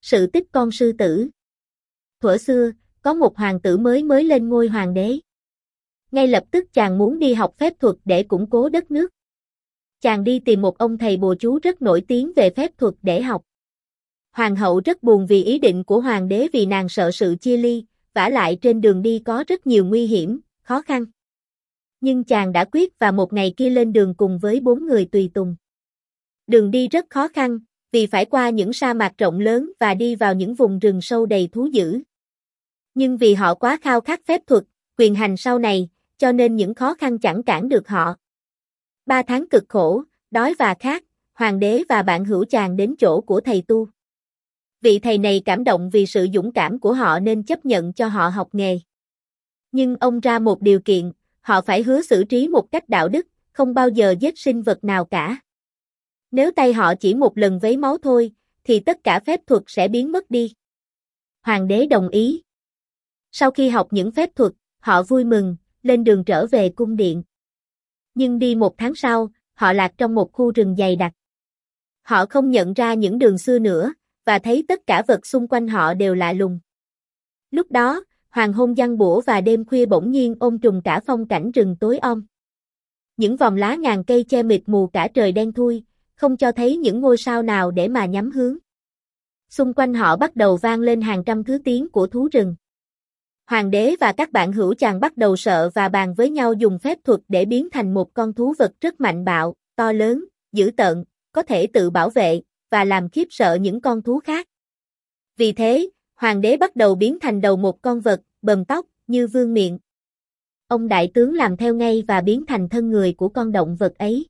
Sự tích con sư tử. Thuở xưa, có một hoàng tử mới lên ngôi hoàng đế. Ngay lập tức chàng muốn đi học phép thuật để củng cố đất nước. Chàng đi tìm một ông thầy bùa chú rất nổi tiếng về phép thuật để học. Hoàng hậu rất buồn vì ý định của hoàng đế vì nàng sợ sự chia ly, vả lại trên đường đi có rất nhiều nguy hiểm, khó khăn. Nhưng chàng đã quyết và một ngày kia lên đường cùng với 4 người tùy tùng. Đường đi rất khó khăn, vì phải qua những sa mạc rộng lớn và đi vào những vùng rừng sâu đầy thú dữ. Nhưng vì họ quá khao khát phép thuật, quyền hành sau này, cho nên những khó khăn chẳng cản được họ. 3 tháng cực khổ, đói và khát, hoàng đế và bạn hữu chàng đến chỗ của thầy tu. Vị thầy này cảm động vì sự dũng cảm của họ nên chấp nhận cho họ học nghề. Nhưng ông ra một điều kiện, họ phải hứa xử trí một cách đạo đức, không bao giờ giết sinh vật nào cả. Nếu tay họ chỉ một lần vấy máu thôi, thì tất cả phép thuật sẽ biến mất đi. Hoàng đế đồng ý. Sau khi học những phép thuật, họ vui mừng, lên đường trở về cung điện. Nhưng đi 1 tháng sau, họ lạc trong một khu rừng dày đặc. Họ không nhận ra những đường xưa nữa, và thấy tất cả vật xung quanh họ đều lạ lùng. Lúc đó, hoàng hôn giăng bủa và đêm khuya bỗng nhiên ôm trùm cả phong cảnh rừng tối om. Những vòng lá ngàn cây che mịt mù cả trời đen thui, không cho thấy những ngôi sao nào để mà nhắm hướng. Xung quanh họ bắt đầu vang lên hàng trăm thứ tiếng của thú rừng. Hoàng đế và các bạn hữu chàng bắt đầu sợ và bàn với nhau dùng phép thuật để biến thành một con thú vật rất mạnh bạo, to lớn, dữ tợn, có thể tự bảo vệ, và làm khiếp sợ những con thú khác. Vì thế, hoàng đế bắt đầu biến thành đầu một con vật, bầm tóc, như vương miện. Ông đại tướng làm theo ngay và biến thành thân người của con động vật ấy.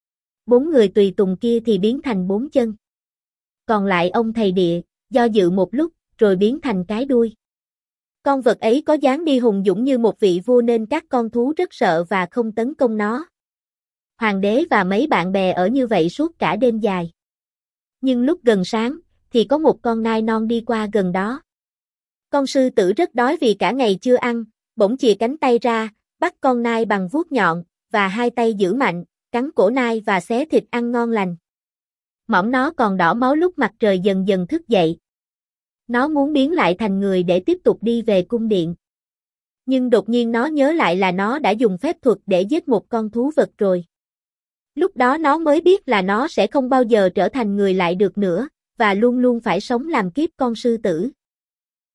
4 người tùy tùng kia thì biến thành 4 chân. Còn lại ông thầy địa, do dự một lúc, rồi biến thành cái đuôi. Con vật ấy có dáng đi hùng dũng như một vị vua nên các con thú rất sợ và không tấn công nó. Hoàng đế và mấy bạn bè ở như vậy suốt cả đêm dài. Nhưng lúc gần sáng, thì có một con nai non đi qua gần đó. Con sư tử rất đói vì cả ngày chưa ăn, bỗng chìa cánh tay ra, bắt con nai bằng vuốt nhọn, và 2 tay giữ mạnh, cắn cổ nai và xé thịt ăn ngon lành. Mõm nó còn đỏ máu lúc mặt trời dần dần thức dậy. Nó muốn biến lại thành người để tiếp tục đi về cung điện. Nhưng đột nhiên nó nhớ lại là nó đã dùng phép thuật để giết một con thú vật rồi. Lúc đó nó mới biết là nó sẽ không bao giờ trở thành người lại được nữa, và luôn luôn phải sống làm kiếp con sư tử.